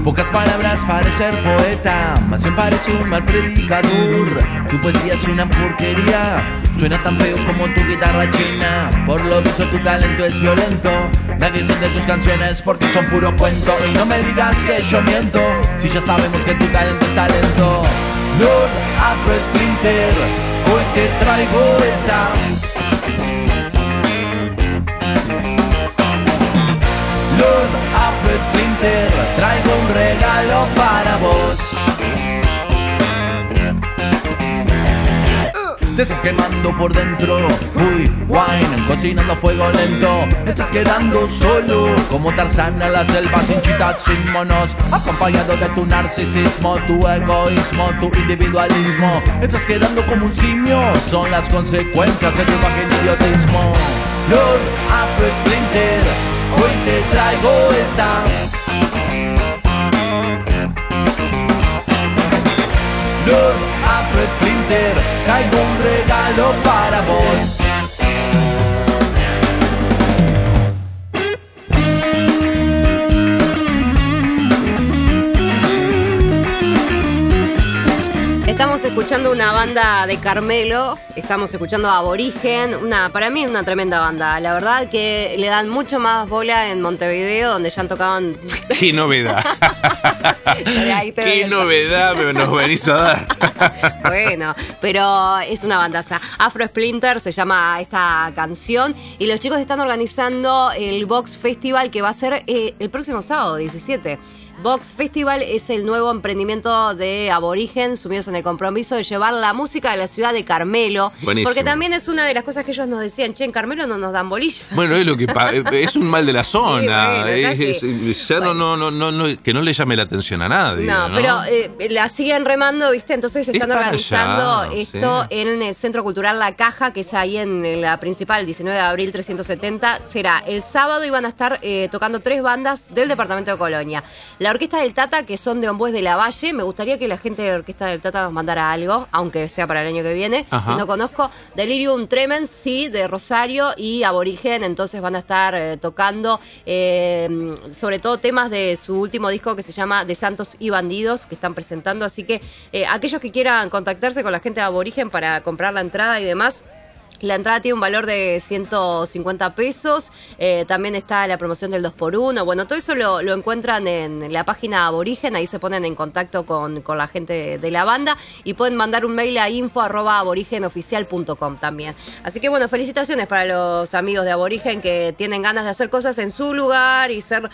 Pocas palabras para ser poeta, más bien parece un mal predicador. Tu poesía es una porquería, suena tan feo como tu guitarra china. Por lo visto tu talento es violento, nadie siente tus canciones porque son puro cuento. Y no me digas que yo miento, si ya sabemos que tu talento es talento. Lord Afro Splinter, hoy te traigo esta. Lord Afro Splinter, traigo un regalo para vos. Te estás quemando por dentro, uy, wine, cocinando a fuego lento. Te estás quedando solo, como Tarzán a la selva, sin chitas, sin monos, acompañado de tu narcisismo, tu egoísmo, tu individualismo. Te estás quedando como un simio, son las consecuencias de tu imagen idiotismo. Lord Afro Splinter, hoy te traigo esta. Lord Afro Splinter, traigo un regalo para vos. Estamos escuchando una banda de Carmelo, estamos escuchando a Aborigen, para mí es una tremenda banda. La verdad que le dan mucho más bola en Montevideo, donde ya han tocado... ¡Qué novedad! ¡Qué novedad nos venís a dar! Bueno, pero es una bandaza. Afro Splinter se llama esta canción y los chicos están organizando el Vox Festival que va a ser el próximo sábado, 17. Vox Festival es el nuevo emprendimiento de Aborigen, sumidos en el compromiso de llevar la música a la ciudad de Carmelo. Buenísimo. Porque también es una de las cosas que ellos nos decían, che, en Carmelo no nos dan bolilla. Bueno, es lo que es un mal de la zona. Sí, bueno, no, que no le llame la atención a nadie. No, pero la siguen remando, ¿viste? Entonces están organizando esto en el Centro Cultural La Caja, que es ahí en la principal, 19 de abril 370. Será el sábado y van a estar tocando 3 bandas del departamento de Colonia. La Orquesta del Tata, que son de Ombués de la Valle. Me gustaría que la gente de la Orquesta del Tata nos mandara algo, aunque sea para el año que viene. Que no conozco. Delirium Tremens, sí, de Rosario y Aborigen. Entonces van a estar tocando sobre todo temas de su último disco que se llama De Santos y Bandidos, que están presentando. Así que aquellos que quieran contactarse con la gente de Aborigen para comprar la entrada y demás. La entrada tiene un valor de 150 pesos, también está la promoción del 2x1, bueno, todo eso lo encuentran en la página Aborigen, ahí se ponen en contacto con la gente de la banda y pueden mandar un mail a info@aborigenoficial.com también. Así que bueno, felicitaciones para los amigos de Aborigen que tienen ganas de hacer cosas en su lugar y ser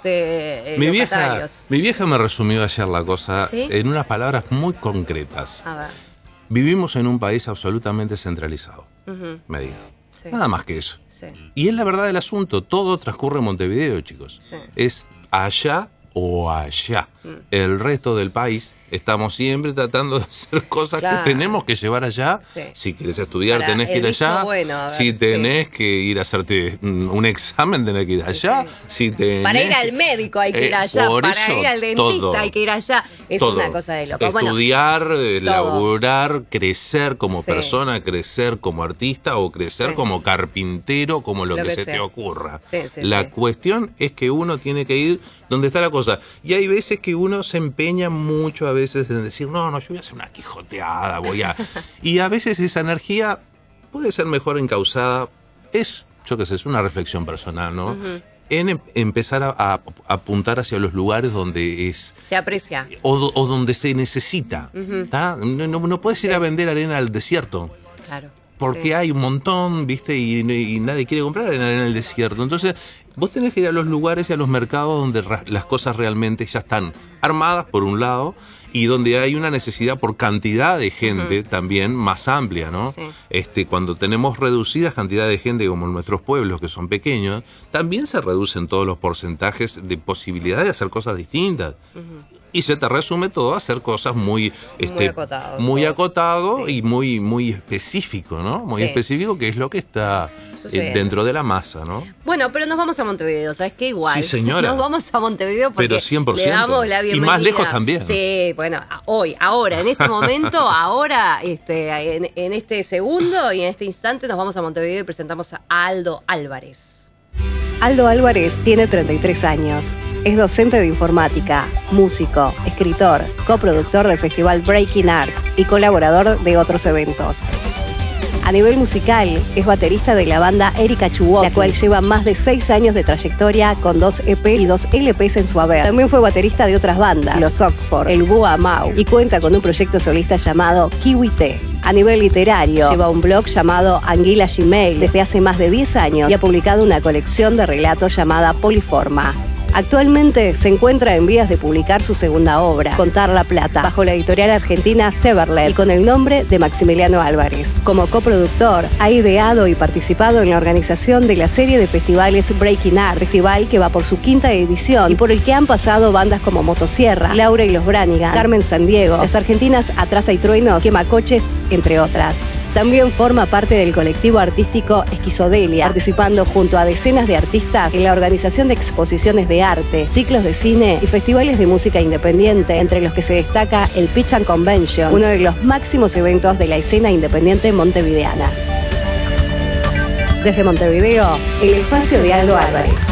mi vieja me resumió ayer la cosa, ¿sí?, en unas palabras muy concretas. A ver. Vivimos en un país absolutamente centralizado, me dijo. Sí. Nada más que eso. Sí. Y es la verdad del asunto, todo transcurre en Montevideo, chicos. Sí. Es allá o allá. El resto del país estamos siempre tratando de hacer cosas que tenemos que llevar allá. Sí. Si quieres estudiar tenés que ir allá. Bueno, si tenés que ir a hacerte un examen tenés que ir allá. Sí. Para ir al médico hay que ir allá. Para ir al dentista hay que ir allá. Es una cosa de loco. Estudiar, laburar, crecer como persona, crecer como artista o crecer como carpintero, como lo que se te ocurra. La cuestión es que uno tiene que ir donde está la cosa. Y hay veces que uno se empeña mucho a veces en decir, no, yo voy a hacer una quijoteada, y a veces esa energía puede ser mejor encausada, es una reflexión personal, ¿no? En empezar a apuntar hacia los lugares donde se aprecia. O donde se necesita, no puedes ir a vender arena al desierto. Claro. Porque hay un montón, ¿viste? Y nadie quiere comprar arena en el desierto. Entonces, vos tenés que ir a los lugares y a los mercados donde las cosas realmente ya están armadas, por un lado, y donde hay una necesidad por cantidad de gente también más amplia, ¿no? Sí. Cuando tenemos reducidas cantidades de gente como en nuestros pueblos, que son pequeños, también se reducen todos los porcentajes de posibilidad de hacer cosas distintas. Y se te resume todo a hacer cosas muy acotado y muy específico, ¿no? Muy específico, que es lo que está dentro de la masa, ¿no? Bueno, pero nos vamos a Montevideo, ¿sabes qué? Igual. Sí, señora. Nos vamos a Montevideo porque pero 100%. Le damos la bienvenida. Y más lejos también. Sí, bueno, ahora, en este momento, en este segundo y en este instante nos vamos a Montevideo y presentamos a Aldo Álvarez. Aldo Álvarez tiene 33 años. Es docente de informática, músico, escritor, coproductor del festival Breaking Art y colaborador de otros eventos. A nivel musical, es baterista de la banda Erika Chuwoki, la cual lleva más de 6 años de trayectoria con 2 EPs y 2 LPs en su haber. También fue baterista de otras bandas, los Oxford, el Boa Mau, y cuenta con un proyecto solista llamado Kiwi T. A nivel literario, lleva un blog llamado Anguila Gmail desde hace más de 10 años y ha publicado una colección de relatos llamada Poliforma. Actualmente se encuentra en vías de publicar su segunda obra, Contar la Plata, bajo la editorial argentina Severlet y con el nombre de Maximiliano Álvarez. Como coproductor, ha ideado y participado en la organización de la serie de festivales Breaking Art, festival que va por su 5ª edición y por el que han pasado bandas como Motosierra, Laura y los Branigan, Carmen Sandiego, las argentinas Atrasa y Truenos, Quemacoches, entre otras. También forma parte del colectivo artístico Esquizodelia, participando junto a decenas de artistas en la organización de exposiciones de arte, ciclos de cine y festivales de música independiente, entre los que se destaca el Pitch and Convention, uno de los máximos eventos de la escena independiente montevideana. Desde Montevideo, el espacio de Aldo Álvarez.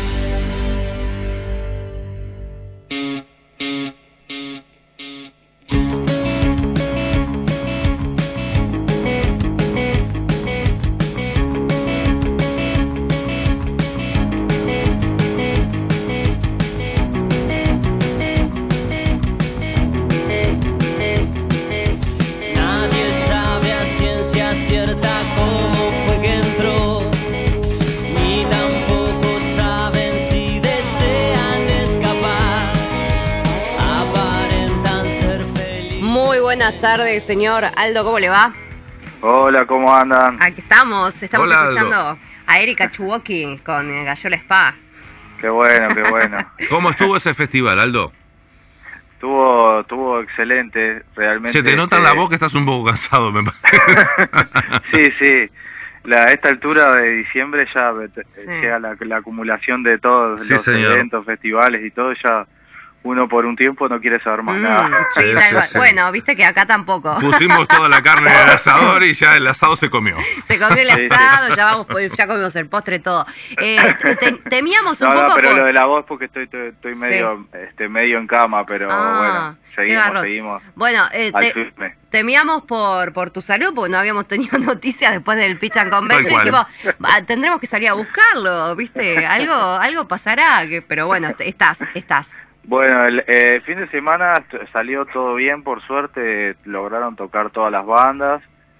Buenas tardes, señor Aldo, ¿cómo le va? Hola, ¿cómo andan? Aquí estamos Hola, escuchando Aldo. A Erika Chuwoki con Gallola Spa. Qué bueno, qué bueno. ¿Cómo estuvo ese festival, Aldo? Estuvo excelente, realmente. Se te nota en la voz que estás un poco cansado, me parece. Sí. A esta altura de diciembre ya llega la acumulación de todos los eventos, festivales y todo, ya uno por un tiempo no quiere saber más nada. Sí, sí. Bueno, viste que acá tampoco. Pusimos toda la carne en el asador y ya el asado se comió. Se comió el asado, ya comimos el postre, todo. Temíamos un poco. No, pero lo de la voz porque estoy medio medio en cama, pero bueno, seguimos. Bueno, temíamos por tu salud, porque no habíamos tenido noticias después del Pitch and Convention. Y dijimos, tendremos que salir a buscarlo, ¿viste? Algo pasará, pero bueno, estás. Bueno, el fin de semana salió todo bien, por suerte lograron tocar todas las bandas.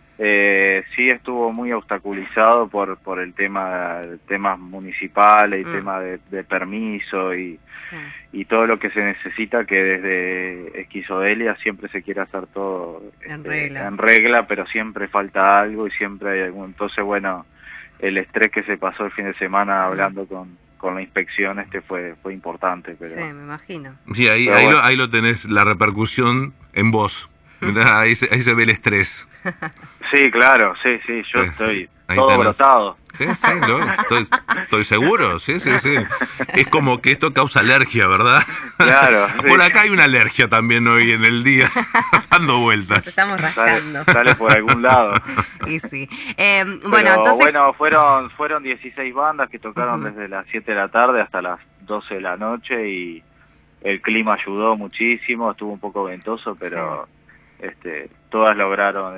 Sí estuvo muy obstaculizado por el temas municipales y tema de permiso y todo lo que se necesita, que desde Esquizodelia siempre se quiere hacer todo en regla, pero siempre falta algo y siempre hay algo. Entonces, bueno, el estrés que se pasó el fin de semana hablando con la inspección fue importante. Pero, sí, me imagino. Sí, ahí lo tenés, la repercusión en vos. Mirá, ahí se ve el estrés. Sí, claro, sí, yo estoy todo brotado. Sí, estoy seguro, sí. Es como que esto causa alergia, ¿verdad? Claro. Por acá hay una alergia también hoy en el día, dando vueltas. Nos estamos rascando. Sale por algún lado. Y sí. Bueno, fueron 16 bandas que tocaron desde las 7 de la tarde hasta las 12 de la noche y el clima ayudó muchísimo, estuvo un poco ventoso, pero todas lograron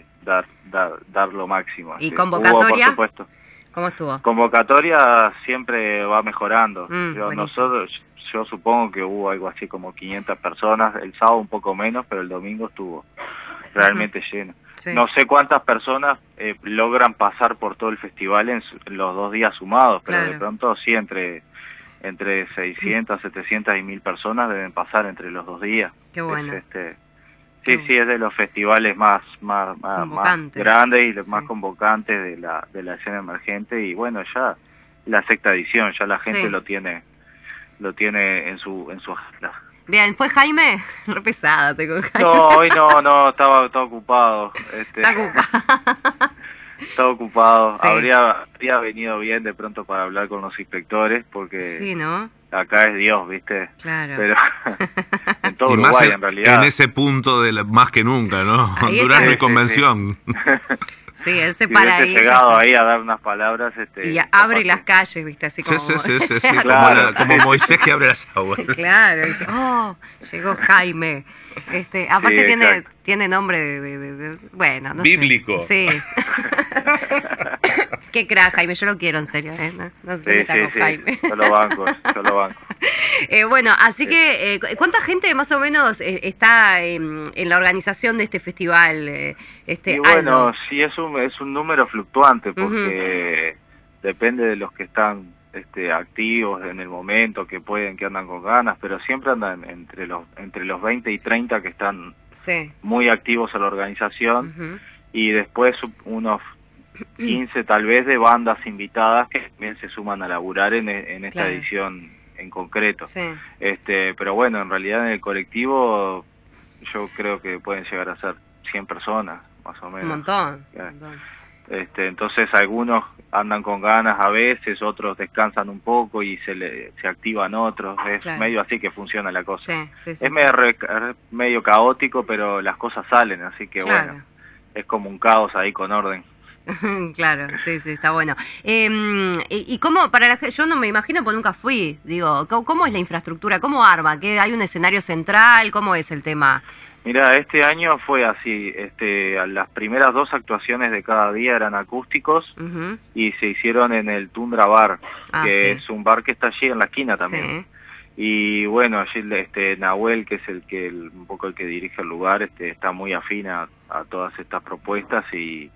dar lo máximo. ¿Y convocatoria? Hubo, por supuesto. ¿Cómo estuvo? Convocatoria siempre va mejorando. Buenísimo. Yo supongo que hubo algo así como 500 personas, el sábado un poco menos, pero el domingo estuvo realmente lleno. Sí. No sé cuántas personas logran pasar por todo el festival en los 2 días sumados, pero de pronto sí entre 600, 700 y 1000 personas deben pasar entre los 2 días. Qué bueno. Sí, es de los festivales más grandes y más convocantes de la escena emergente, y bueno, ya la 6ª edición, ya la gente lo tiene en su agenda. Bien, ¿fue Jaime? Re pesada, tengo Jaime. No, hoy no, estaba ocupado. Está ocupado. Estaba ocupado. Sí. Habría venido bien de pronto para hablar con los inspectores, porque sí, ¿no? Acá es Dios, ¿viste? Claro. Pero en todo Uruguay, en realidad. En ese punto más que nunca, ¿no? Durazno y Convención. Sí, él se para ahí. Llegado ahí a dar unas palabras. Y abre las calles, ¿viste? Así como... Sí, claro. como Moisés que abre las aguas. Claro, dice, llegó Jaime. Aparte tiene nombre de bueno, no bíblico. Sé. Sí. Qué crack, Jaime, yo lo quiero en serio, no se meta con Jaime. Yo lo banco. Bueno, así que, ¿cuánta gente más o menos está en la organización de este festival? Y bueno, sí, es un número fluctuante, porque depende de los que están activos en el momento, que andan con ganas, pero siempre andan entre los 20 y 30 que están muy activos en la organización, y después unos 15 tal vez de bandas invitadas que también se suman a laburar en esta edición en concreto. Pero bueno, en realidad en el colectivo yo creo que pueden llegar a ser 100 personas, más o menos. Un montón. Entonces algunos andan con ganas a veces, otros descansan un poco y se activan otros. Es medio así que funciona la cosa. Es medio caótico, pero las cosas salen, así que bueno, es como un caos ahí con orden. Claro, sí, está bueno. ¿Y cómo, yo no me imagino porque nunca fui, digo, ¿cómo es la infraestructura? ¿Cómo arma? ¿Hay un escenario central? ¿Cómo es el tema? Mira, este año fue así, las primeras 2 actuaciones de cada día eran acústicos y se hicieron en el Tundra Bar, que es un bar que está allí en la esquina también. Y bueno, allí Nahuel, que es un poco el que dirige el lugar, está muy afín a todas estas propuestas y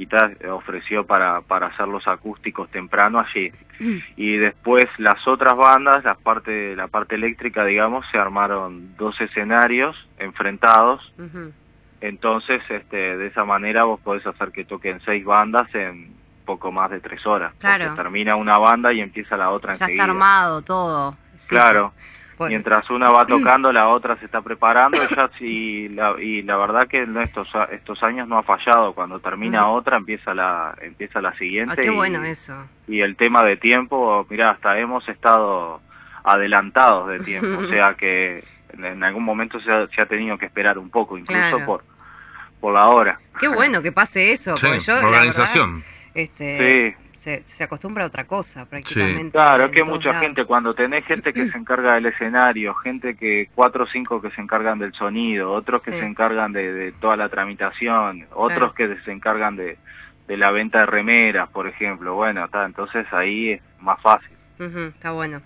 ofreció para hacer los acústicos temprano allí. Y después las otras bandas, la parte eléctrica, digamos, se armaron 2 escenarios enfrentados. Entonces, de esa manera vos podés hacer que toquen 6 bandas en poco más de 3 horas. Claro. Porque termina una banda y empieza la otra enseguida. Ya está armado todo. Claro. Bueno. Mientras una va tocando, la otra se está preparando y la verdad que estos años no ha fallado. Cuando termina otra, empieza la siguiente. Qué bueno eso. Y el tema de tiempo, mirá, hasta hemos estado adelantados de tiempo. O sea que en algún momento se ha tenido que esperar un poco, incluso por la hora. Qué bueno que pase eso. Porque yo, organización. La verdad, se acostumbra a otra cosa prácticamente. Claro, es que mucha gente, cuando tenés gente que se encarga del escenario, gente 4 o 5 que se encargan del sonido, otros que se encargan de toda la tramitación, otros que se encargan de la venta de remeras, por ejemplo, bueno, entonces ahí es más fácil. Está bueno.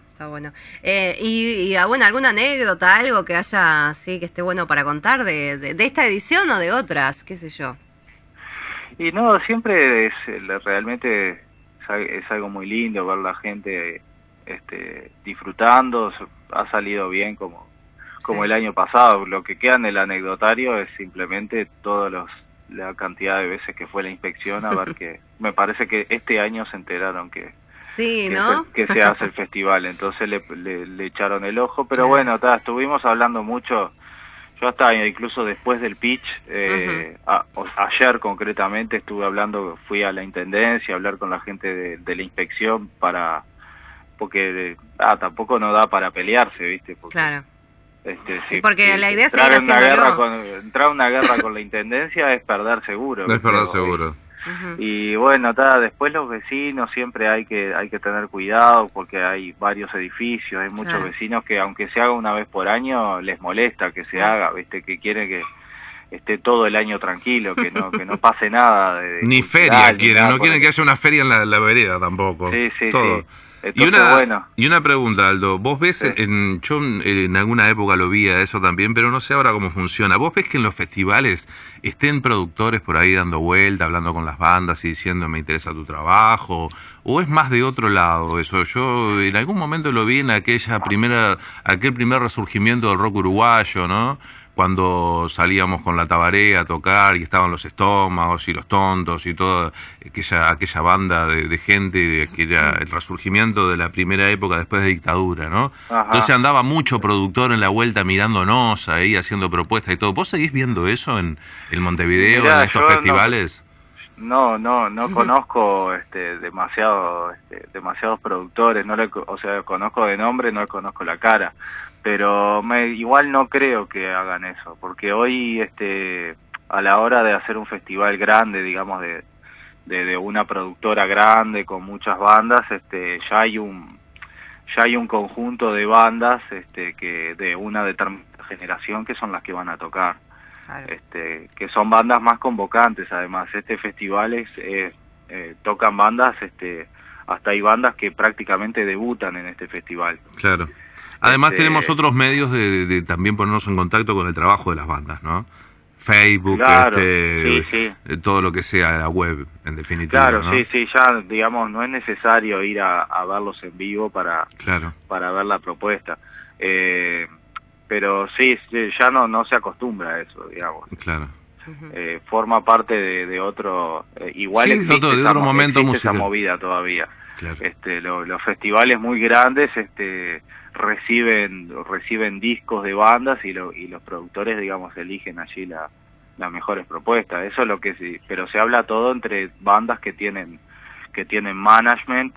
Y bueno, ¿alguna anécdota, algo que haya, que esté bueno para contar de esta edición o de otras, qué sé yo? Y no, siempre realmente es algo muy lindo ver la gente disfrutando. Ha salido bien como el año pasado. Lo que queda en el anecdotario es simplemente la cantidad de veces que fue la inspección, a ver que me parece que este año se enteraron que se hace el festival, entonces le echaron el ojo, pero bueno, estuvimos hablando mucho. Yo hasta incluso después del pitch, ayer concretamente fui a la intendencia a hablar con la gente de la inspección porque tampoco no da para pelearse, ¿viste? Porque, porque la idea es entrar a una guerra con la intendencia es perder seguro. Es perder seguro. Y bueno, después los vecinos siempre hay que tener cuidado porque hay varios edificios, hay muchos vecinos que aunque se haga una vez por año les molesta que se haga, ¿viste? Que quieren que esté todo el año tranquilo, que no pase nada ni feria quieren, no quieren que haya una feria en la vereda tampoco. Todo. Entonces, y una pregunta, Aldo, vos ves, yo en alguna época lo vi a eso también, pero no sé ahora cómo funciona. ¿Vos ves que en los festivales estén productores por ahí dando vuelta, hablando con las bandas y diciendo me interesa tu trabajo? ¿O es más de otro lado eso? Yo en algún momento lo vi en aquel primer resurgimiento del rock uruguayo, ¿no? Cuando salíamos con la Tabaré a tocar y estaban los Estómagos y los Tontos y toda aquella banda de gente que era el resurgimiento de la primera época después de dictadura, ¿no? Entonces andaba mucho productor en la vuelta mirándonos ahí, haciendo propuestas y todo. ¿Vos seguís viendo eso en Montevideo, en estos festivales? No conozco demasiados productores, conozco de nombre, no le conozco la cara, pero igual no creo que hagan eso, porque hoy a la hora de hacer un festival grande, digamos, de una productora grande con muchas bandas, ya hay un conjunto de bandas que de una determinada generación que son las que van a tocar. Claro. Que son bandas más convocantes. Además, este festival tocan bandas, hasta hay bandas que prácticamente debutan en este festival. Claro. Además tenemos otros medios de también ponernos en contacto con el trabajo de las bandas, ¿no? Facebook, claro, sí. todo lo que sea la web, en definitiva. Claro, ¿no? sí, ya, digamos, no es necesario ir a verlos en vivo para ver la propuesta. Pero sí, ya no se acostumbra a eso, digamos. Claro. Forma parte de otro... igual sí, existe de otro momento musical. Esa movida todavía. Claro. Los festivales muy grandes reciben discos de bandas y los productores, digamos, eligen allí las mejores propuestas. Eso es lo que sí, pero se habla todo entre bandas que tienen management,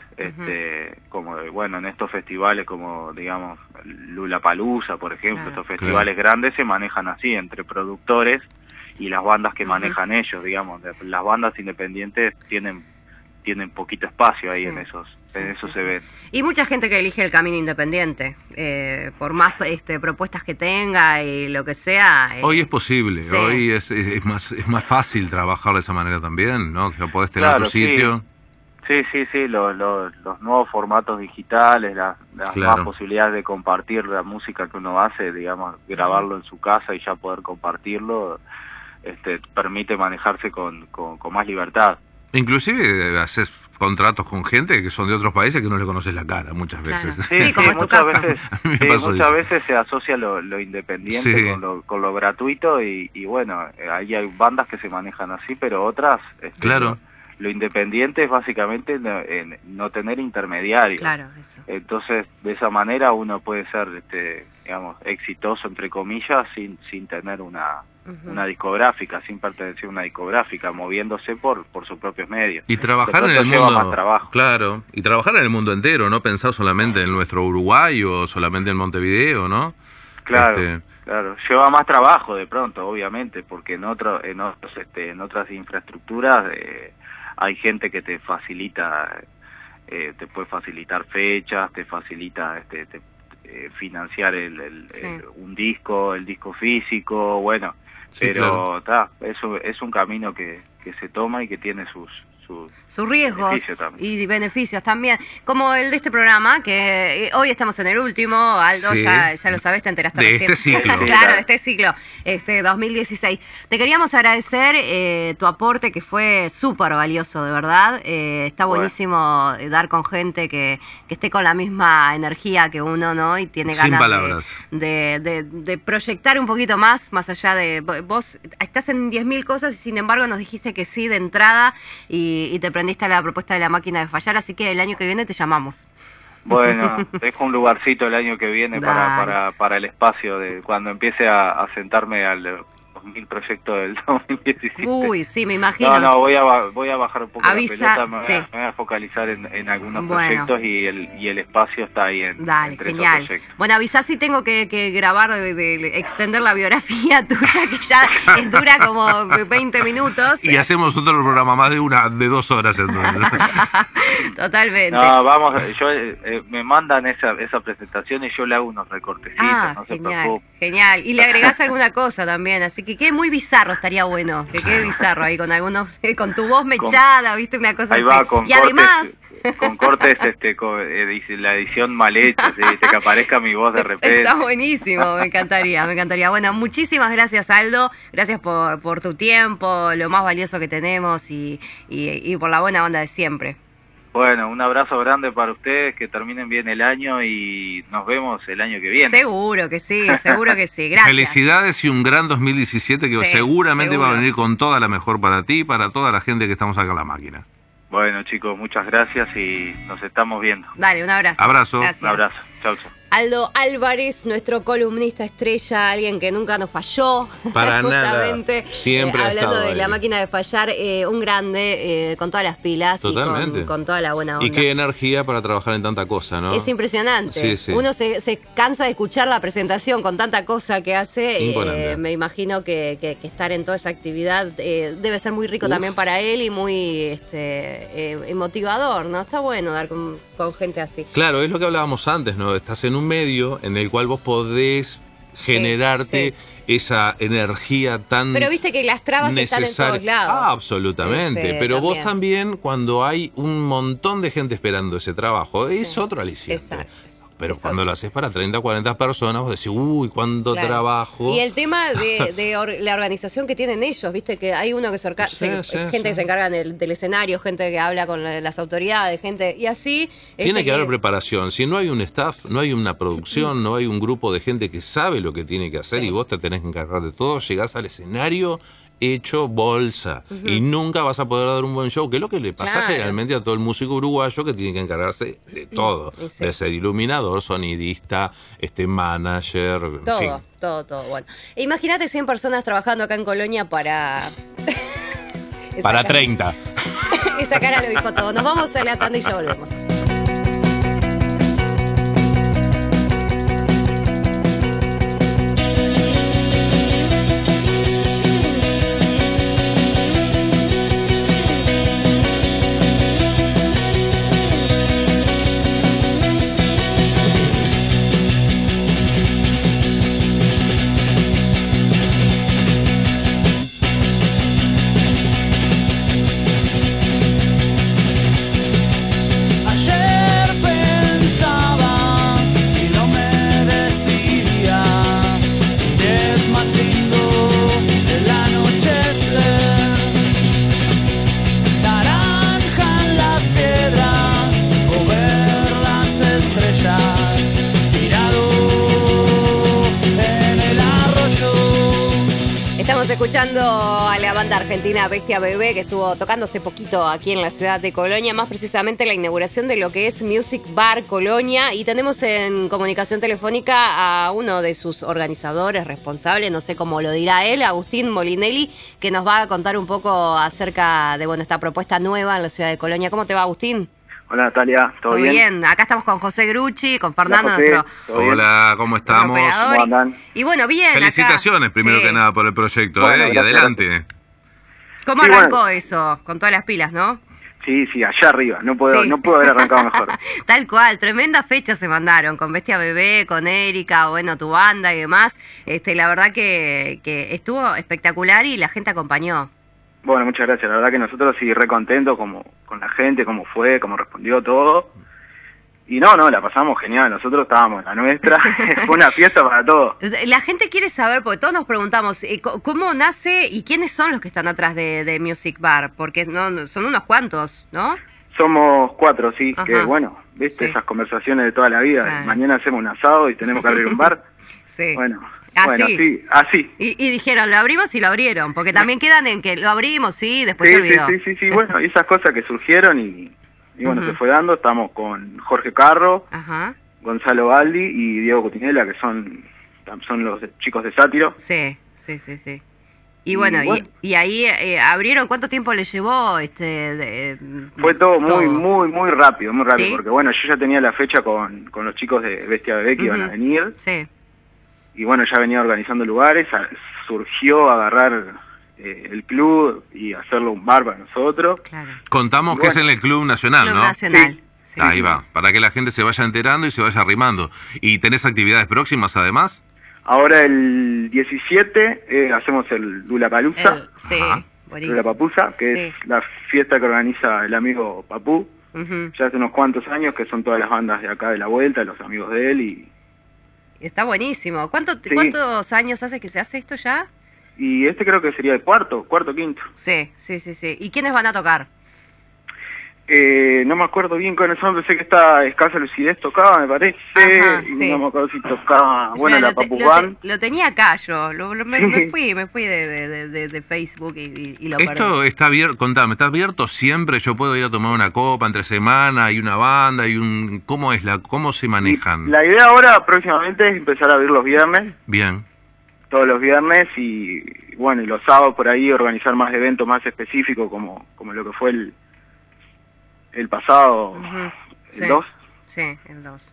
como bueno, en estos festivales como, digamos, Lollapalooza, por ejemplo, estos festivales grandes se manejan así, entre productores y las bandas que manejan ellos, digamos. Las bandas independientes tienen poquito espacio ahí en esos eventos. Y mucha gente que elige el camino independiente, por más propuestas que tenga y lo que sea. Hoy es posible, hoy es más fácil trabajar de esa manera también, ¿no? Que podés tener tu sitio. Sí, los nuevos formatos digitales, las más posibilidades de compartir la música que uno hace, digamos, grabarlo en su casa y ya poder compartirlo, permite manejarse con más libertad. Inclusive haces contratos con gente que son de otros países que no le conoces la cara muchas veces. Sí, como es tu caso. Muchas veces se asocia lo independiente con lo gratuito y bueno, ahí hay bandas que se manejan así, pero otras... claro. Lo independiente es básicamente no tener intermediarios. Claro, eso. Entonces, de esa manera uno puede ser, digamos, exitoso, entre comillas, sin tener una discográfica, sin pertenecer a una discográfica, moviéndose por sus propios medios. Y trabajar en el mundo, más trabajo. Claro, y trabajar en el mundo entero, no pensar solamente en nuestro Uruguay o solamente en Montevideo, ¿no? Claro. Claro, lleva más trabajo de pronto, obviamente, porque en otras infraestructuras hay gente que te facilita, te puede facilitar fechas, te facilita financiar un disco, el disco físico, bueno, pero eso es un camino que se toma y que tiene sus riesgos y beneficios también, como el de este programa, que hoy estamos en el último, Aldo, ya lo sabés, te enteraste de recién. Este ciclo. Claro, de este ciclo, 2016. Te queríamos agradecer tu aporte, que fue súper valioso, de verdad. Está buenísimo dar con gente que esté con la misma energía que uno, ¿no? Y tiene ganas de proyectar un poquito más allá de... Vos estás en 10.000 cosas y sin embargo nos dijiste que sí de entrada y te prendiste a la propuesta de La Máquina de Fallar, así que el año que viene te llamamos. Bueno, dejo un lugarcito el año que viene para el espacio de cuando empiece a sentarme al 2000 proyectos del 2017. Uy, sí, me imagino. No, voy a bajar un poco la pelota, me voy a focalizar en algunos proyectos y el espacio está ahí entre esos proyectos. Bueno, avisá si tengo que grabar, de extender la biografía tuya, que ya dura como 20 minutos. Y hacemos otro programa más de 2 horas entonces. Totalmente. No, vamos, me mandan esa presentación y yo le hago unos recortecitos, no se preocupe. Genial. Y le agregás alguna cosa también, así que quede muy bizarro, estaría bueno, que quede bizarro ahí con con tu voz mechada, viste, una cosa ahí así. Va, con y además... con cortes, la edición mal hecha, que aparezca mi voz de repente. Está buenísimo, me encantaría. Bueno, muchísimas gracias, Aldo, gracias por tu tiempo, lo más valioso que tenemos y por la buena onda de siempre. Bueno, un abrazo grande para ustedes, que terminen bien el año y nos vemos el año que viene. Seguro que sí, gracias. Felicidades y un gran 2017 que seguramente va a venir con toda la mejor para ti y para toda la gente que estamos acá en La Máquina. Bueno, chicos, muchas gracias y nos estamos viendo. Dale, un abrazo. Abrazo. Gracias. Un abrazo. Chau. Aldo Álvarez, nuestro columnista estrella, alguien que nunca nos falló. Para justamente, nada. Siempre ha hablando estado de la ahí. máquina de fallar, un grande con todas las pilas. Totalmente. Y con toda la buena onda. Y qué energía para trabajar en tanta cosa, ¿no? Es impresionante. Sí, sí. Uno se cansa de escuchar la presentación con tanta cosa que hace. Me imagino que estar en toda esa actividad debe ser muy rico también para él y muy motivador, ¿no? Está bueno dar con gente así. Claro, es lo que hablábamos antes, ¿no? Estás en un medio en el cual vos podés generarte esa energía tan Pero viste que las trabas necesaria. Están en todos lados. Absolutamente. Pero vos también, cuando hay un montón de gente esperando ese trabajo, es otro aliciente. Exacto. Pero cuando lo haces para 30, 40 personas, vos decís, uy, cuánto trabajo. Y el tema de la organización que tienen ellos, viste que hay uno que gente que se encarga del escenario, gente que habla con las autoridades, gente y así. Tiene que haber preparación. Si no hay un staff, no hay una producción, no hay un grupo de gente que sabe lo que tiene que hacer y vos te tenés que encargar de todo, llegás al escenario hecho bolsa y nunca vas a poder dar un buen show, que es lo que le pasa generalmente a todo el músico uruguayo, que tiene que encargarse de todo, de ser iluminador, sonidista, manager, todo, en fin. todo. Bueno, imagínate 100 personas trabajando acá en Colonia para 30. Esa cara lo dijo todo. Nos vamos a la tanda y ya volvemos. Escuchando a la banda argentina Bestia Bebé, que estuvo tocando hace poquito aquí en la ciudad de Colonia, más precisamente la inauguración de lo que es Music Bar Colonia, y tenemos en comunicación telefónica a uno de sus organizadores responsables, no sé cómo lo dirá él, Agustín Molinelli, que nos va a contar un poco acerca de esta propuesta nueva en la ciudad de Colonia. ¿Cómo te va, Agustín? Hola Natalia, ¿todo bien? Acá estamos con José Grucci, con Fernando, Hola, Hola, ¿cómo estamos? ¿Cómo andan? Y bueno, bien. Felicitaciones acá. Primero que nada por el proyecto, y adelante. ¿Cómo arrancó eso? Con todas las pilas, ¿no? Sí, allá arriba, no puedo haber arrancado mejor. Tal cual, tremendas fechas se mandaron, con Bestia Bebé, con Erika, tu banda y demás. La verdad que estuvo espectacular y la gente acompañó. Bueno, muchas gracias. La verdad que nosotros sí re contentos con la gente, cómo fue, cómo respondió todo. Y no, la pasamos genial. Nosotros estábamos en la nuestra. Fue una fiesta para todos. La gente quiere saber, porque todos nos preguntamos, ¿cómo nace y quiénes son los que están atrás de Music Bar? Porque no son unos cuantos, ¿no? Somos 4, sí. Ajá. Que viste esas conversaciones de toda la vida. Claro. Mañana hacemos un asado y tenemos que abrir un bar. Sí. Bueno, sí, así. Y dijeron, lo abrimos y lo abrieron, porque también quedan en que lo abrimos, después se olvidó. Sí, bueno, y esas cosas que surgieron y bueno, se fue dando. Estamos con Jorge Carro, Gonzalo Baldi y Diego Cotinella, que son los chicos de Sátiro. Sí. Y bueno, y ahí abrieron, ¿cuánto tiempo les llevó? Fue todo muy rápido, ¿Sí? Porque bueno, yo ya tenía la fecha con los chicos de Bestia Bebé que iban a venir. Sí. Y bueno, ya venía organizando lugares, surgió agarrar el club y hacerlo un bar para nosotros. Claro. Contamos que es en el Club Nacional, Club ¿no? Nacional. Sí. Ahí va, para que la gente se vaya enterando y se vaya arrimando. ¿Y tenés actividades próximas además? Ahora el 17 hacemos el Lollapalooza. Sí, buenísimo. Lollapalooza, que es la fiesta que organiza el amigo Papú. Ya hace unos cuantos años, que son todas las bandas de acá de la vuelta, los amigos de él. Y está buenísimo. ¿Cuántos años hace que se hace esto ya? Y creo que sería el cuarto, quinto. Sí. ¿Y quiénes van a tocar? No me acuerdo bien con eso, pensé que esta Escasa Lucidez tocaba, me parece. Ajá, sí. No me acuerdo si tocaba, bueno, la Papus Band. Lo tenía acá yo, me fui de Facebook y lo perdí. Esto está abierto, contame, ¿está abierto siempre? Yo puedo ir a tomar una copa entre semana, hay una banda, ¿cómo se manejan? La idea ahora próximamente es empezar a abrir los viernes. Bien. Todos los viernes y bueno, y los sábados por ahí organizar más eventos más específicos como lo que fue el pasado, el 2. Sí, el 2.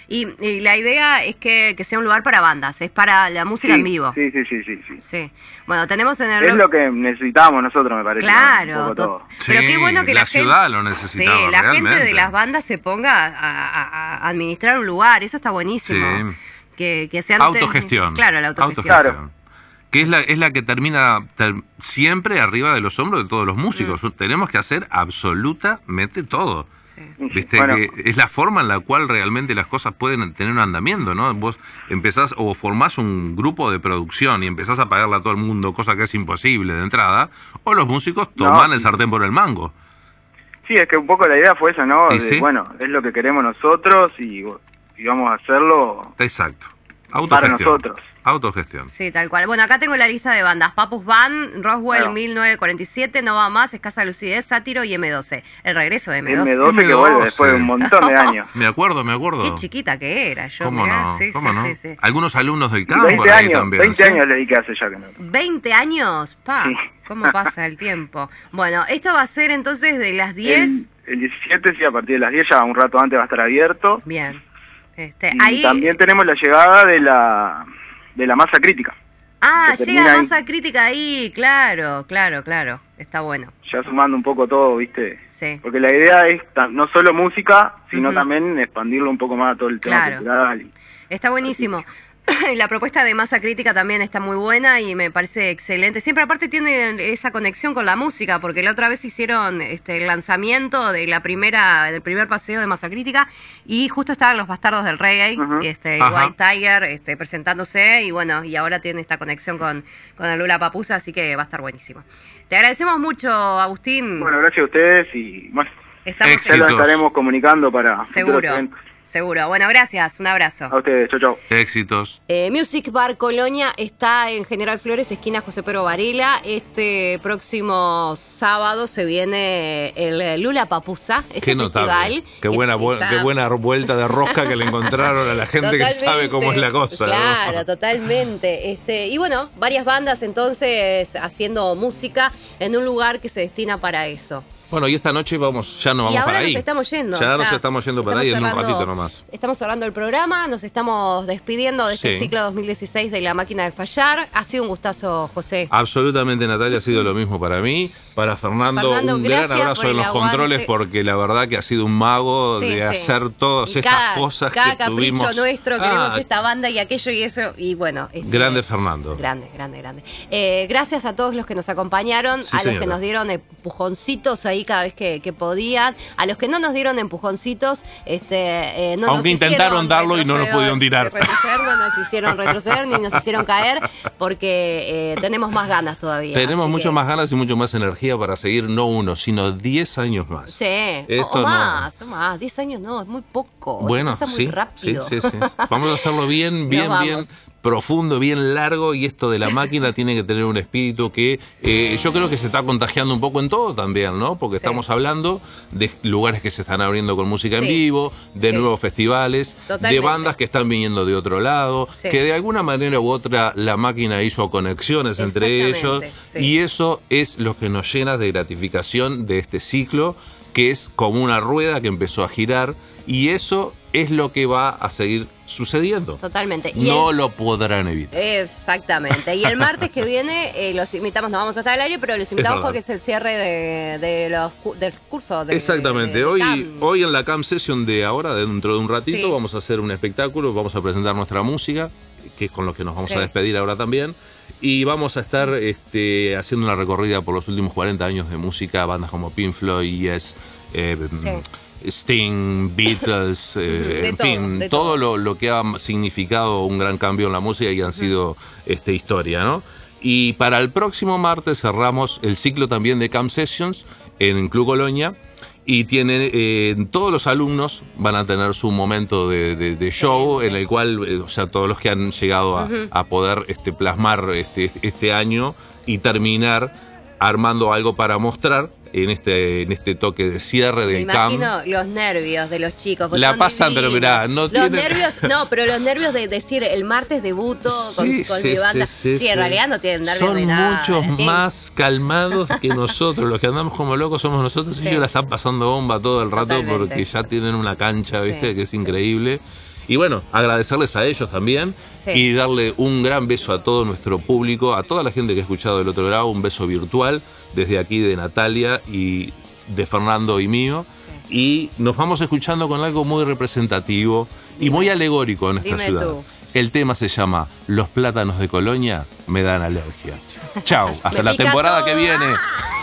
Y la idea es que sea un lugar para bandas, es para la música en vivo. Sí. Bueno, tenemos en el... Es lo que necesitamos nosotros, me parece. Claro, pero qué bueno que la ciudad lo necesitaba. Sí, la realmente. gente de las bandas se ponga a administrar un lugar, eso está buenísimo. Sí. Que sea autogestión. Claro, la autogestión. Claro. Que es la que termina siempre arriba de los hombros de todos los músicos. Tenemos que hacer absolutamente todo. Sí. Viste, bueno, que es la forma en la cual realmente las cosas pueden tener un andamiento, ¿no? Vos empezás o formás un grupo de producción y empezás a pagarle a todo el mundo, cosa que es imposible de entrada, o los músicos toman el sartén por el mango. Sí, es que un poco la idea fue esa, ¿no? Bueno, es lo que queremos nosotros y vamos a hacerlo. Exacto. Para nosotros. Autogestión. Sí, tal cual. Bueno, acá tengo la lista de bandas. Papus Band, Roswell 1947, No Va Más, Escasa Lucidez, Sátiro y M12. El regreso de M12. M12 que vuelve después de un montón de años. Me acuerdo. Qué chiquita que era yo. ¿Cómo mirá. no? Sí. Algunos alumnos del campo 20 ahí años, también. 20 años le dediqué hace ya que no. 20 años, sí. ¿Cómo pasa el tiempo? Bueno, esto va a ser entonces de las 10. El 17, sí, a partir de las 10, ya un rato antes va a estar abierto. Bien. Y ahí también tenemos la llegada de la Masa Crítica. Llega Masa Crítica ahí, claro. Está bueno. Ya sumando un poco todo, ¿viste? Sí. Porque la idea es no solo música, sino también expandirlo un poco más a todo el tema cultural. Está buenísimo. La propuesta de Masa Crítica también está muy buena y me parece excelente. Siempre aparte tiene esa conexión con la música, porque la otra vez hicieron el lanzamiento del primer paseo de Masa Crítica y justo estaban los Bastardos del Reggae, White Tiger presentándose y bueno, y ahora tiene esta conexión con el Lula Papusa, así que va a estar buenísimo. Te agradecemos mucho, Agustín. Bueno, gracias a ustedes y bueno, ya lo estaremos comunicando para futuros eventos. Seguro. Bueno, gracias. Un abrazo. A ustedes. Chau. Éxitos. Music Bar Colonia está en General Flores, esquina José Pedro Varela. Este próximo sábado se viene el Lula Papusa, Qué notable. Qué buena vuelta de rosca que le encontraron a la gente que sabe cómo es la cosa. Claro, ¿no? Totalmente. Y bueno, varias bandas entonces haciendo música en un lugar que se destina para eso. Bueno, y esta noche ya no vamos para ahí. Nos estamos yendo. Ya nos estamos yendo para ahí en un ratito nomás. Estamos cerrando el programa, nos estamos despidiendo de este ciclo 2016 de La Máquina de Fallar. Ha sido un gustazo, José. Absolutamente, Natalia, ha sido lo mismo para mí. Para Fernando un gran abrazo en los controles, porque la verdad que ha sido un mago de hacer todas estas cosas que tuvimos. Cada capricho nuestro, queremos esta banda y aquello y eso, y bueno. Grande Fernando. Grande. Gracias a todos los que nos acompañaron, a los que nos dieron empujoncitos ahí cada vez que podían, a los que no nos dieron empujoncitos, no aunque intentaron darlo y no nos pudieron tirar. No nos hicieron retroceder ni nos hicieron caer, porque tenemos más ganas todavía. Tenemos mucho más ganas y mucho más energía para seguir, no 1, sino 10 años más. Sí, o más. 10 años no, es muy poco. Bueno, pasa muy rápido. Sí. Vamos a hacerlo bien profundo, bien largo, y esto de la máquina tiene que tener un espíritu que yo creo que se está contagiando un poco en todo también, ¿no? Porque estamos hablando de lugares que se están abriendo con música en vivo, de nuevos festivales, de bandas que están viniendo de otro lado, que de alguna manera u otra la máquina hizo conexiones entre ellos, y eso es lo que nos llena de gratificación de este ciclo, que es como una rueda que empezó a girar, y eso es lo que va a seguir sucediendo. Totalmente. No lo podrán evitar. Exactamente. Y el martes que viene los invitamos, no vamos a estar al aire, pero los invitamos porque es el cierre del curso. Exactamente. Hoy en la Camp Session de ahora, dentro de un ratito, vamos a hacer un espectáculo, vamos a presentar nuestra música, que es con lo que nos vamos a despedir ahora también. Y vamos a estar haciendo una recorrida por los últimos 40 años de música, bandas como Pink Floyd, Yes, Sting, Beatles, en fin, todo lo que ha significado un gran cambio en la música y han sido historia, ¿no? Y para el próximo martes cerramos el ciclo también de Camp Sessions en Club Colonia, Y todos los alumnos van a tener su momento de show, en el cual, o sea, todos los que han llegado a poder plasmar este año y terminar armando algo para mostrar en este toque de cierre del camp. Me imagino los nervios de los chicos. La pasan, pero mirá, pero los nervios de decir el martes debuto con mi banda. Sí, en realidad no tienen nervios de nada. Son muchos más calmados que nosotros. Los que andamos como locos somos nosotros, y ellos la están pasando bomba todo el rato. Totalmente. Porque ya tienen una cancha, ¿viste? Que es increíble. Y bueno, agradecerles a ellos también. Y darle un gran beso a todo nuestro público, a toda la gente que ha escuchado del otro lado, un beso virtual desde aquí de Natalia y de Fernando y mío. Y nos vamos escuchando con algo muy representativo y muy alegórico en nuestra ciudad. Tú. El tema se llama Los plátanos de Colonia me dan alergia. Chau, hasta la temporada que viene.